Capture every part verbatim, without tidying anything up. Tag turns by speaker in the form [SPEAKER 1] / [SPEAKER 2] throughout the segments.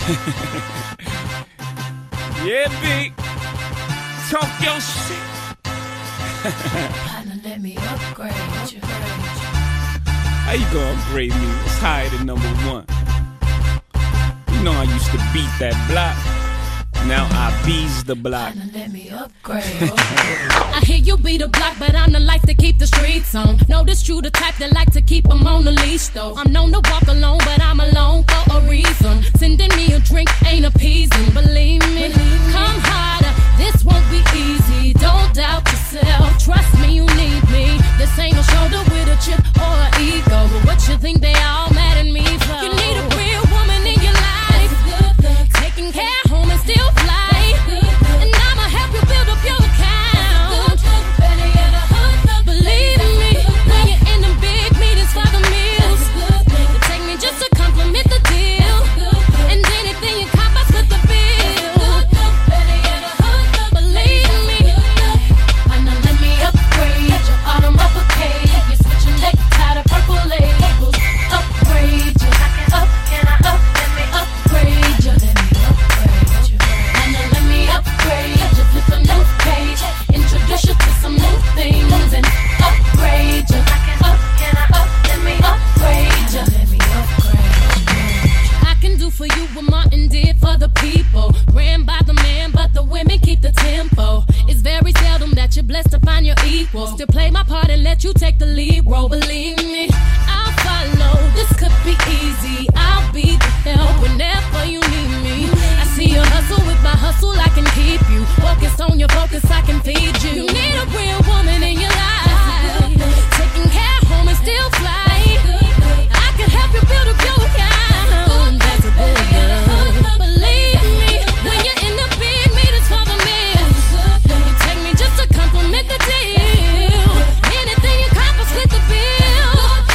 [SPEAKER 1] Yeah, B. Talk your shit.
[SPEAKER 2] Partner, let me upgrade you.
[SPEAKER 1] How you gonna upgrade me? It's higher than number one. You know I used to beat that block. Now I bees the block.
[SPEAKER 2] Partner, let me upgrade.
[SPEAKER 3] I hear you be the block, but I'm the life to keep the streets on. Know this you the type that like to keep them on the leash though. I'm known to walk alone, but I'm alone for a reason. Sending me a drink ain't appeasing, believe me. Come harder, this won't be easy. Don't doubt yourself, trust me, you need me. This ain't no shoulder with a chip or an ego. But what you think they all mad at me for? You need a real woman in your life, taking care home and still fly. And I'ma help you build up your account. Believe me, when you're in them big meetings for the meals, it take me just to compliment the deal. And anything you cop, I split the bill. Believe me,
[SPEAKER 2] Partner, let me upgrade you. Autumn uppercase, you switching necktie to purple labels. Upgrade you. I can up, can I up? Let me upgrade you. Let me upgrade you. Partner, let me upgrade you. Flip a new page, introduce you to some new things and upgrade you. I can up, can I up? Let me upgrade you. Let me upgrade you.
[SPEAKER 3] I can do for you what Martin did for the people. Ran by the man, but the women keep the tempo. It's very seldom that you're blessed to find your equal. Still play my part and let you take the lead role. Believe me, I'll follow. This could be easy. I'll be the help whenever you need me. I see your hustle with my hustle. I can keep you focused on your focus. I can feed you. You need a real woman in your life, taking care home and still fly. I can help you build up your account. That's a good girl. Believe me, when you're in the big meetings for the meals, you take me just to compliment the deal. Anything you cop, I split the bill.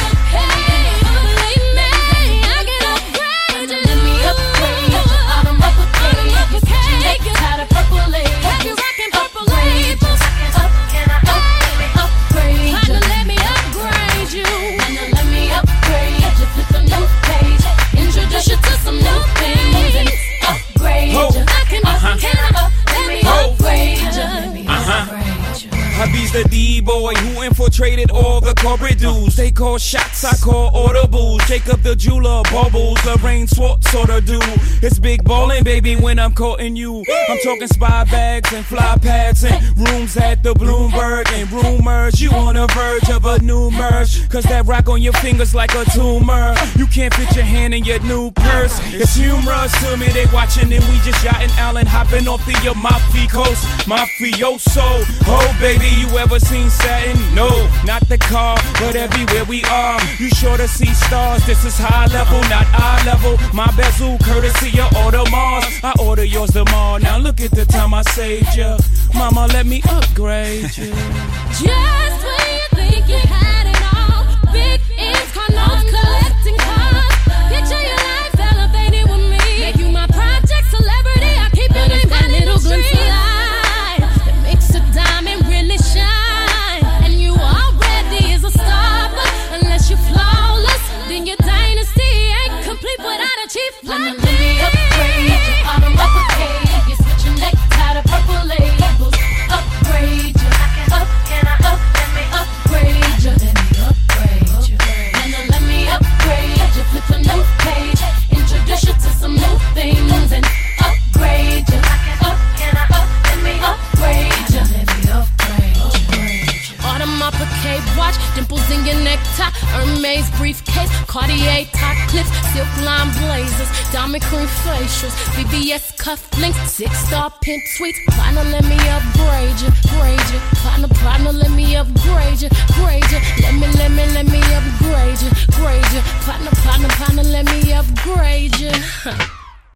[SPEAKER 3] Hey, believe me, I can upgrade you.
[SPEAKER 2] Let me upgrade you. Autumn uppercase, you switching necktie to purple labels.
[SPEAKER 3] Have you rocking purple
[SPEAKER 2] Upgrade you.
[SPEAKER 3] labels?
[SPEAKER 2] I can up, can I up? Let me upgrade you.
[SPEAKER 3] Partner, let me upgrade you.
[SPEAKER 2] Partner, let me upgrade you. Flip a new page, introduce you to some new things and upgrade
[SPEAKER 1] Ho.
[SPEAKER 2] you.
[SPEAKER 3] I can up,
[SPEAKER 1] Uh-huh.
[SPEAKER 3] can I up? Let me
[SPEAKER 1] Ho.
[SPEAKER 3] upgrade you.
[SPEAKER 2] Let me
[SPEAKER 1] Uh-huh.
[SPEAKER 2] upgrade you.
[SPEAKER 1] Hubby's the D-boy who infiltrated all the corporate dudes. They call shots, I call audibles. Jacob the jeweler, bubbles, Lorraine Swartz sort of do. It's big ballin', baby, when I'm courting you. I'm talking spy bags and fly pads and rooms at the Bloomberg and rumors. You on the verge of a new merge, cause that rock on your fingers like a tumor. You can't fit your hand in your new purse. It's humorous to me, they watching and we just yachting Allen, hopping off the Amalfi Coast. Mafioso, oh baby, you ever seen satin? No, not the car, but everywhere we are. You sure to see stars, this is high level, not eye level. My bezel, courtesy of Audemars. I order yours tomorrow, now look at the time I saved ya. Mama, let me upgrade you.
[SPEAKER 3] Just when you think you had it all, big ends, car notes, collecting cars. Picture your life elevated with me. Make you my project celebrity. I keep it in my little glimpse of light that makes a diamond really shine. And you already is a star, but unless you're flawless, then your dynasty ain't complete without a chief
[SPEAKER 2] Partner,
[SPEAKER 3] like
[SPEAKER 2] let me upgrade you. Autumn uppercase, you switching necktie to purple labels. Upgrade you. I can up, can I up? Let me upgrade you. Let me upgrade you. Partner, let me upgrade you. Flip a new page, introduce you to some new things and upgrade you. I can up, can I up? Let me upgrade you. Let me upgrade you.
[SPEAKER 3] Autumn uppercase watch, dimples in your necktie, Hermes briefcase, Cartier top clips, silk line blazers, diamond cream facials, V V S cufflinks, six star pimp suites. Partner, let me upgrade you, grade you. Partner, partner, let me upgrade you, grade you. Let me, let me, let me upgrade you, grade you. Partner, partner, partner, let me upgrade you.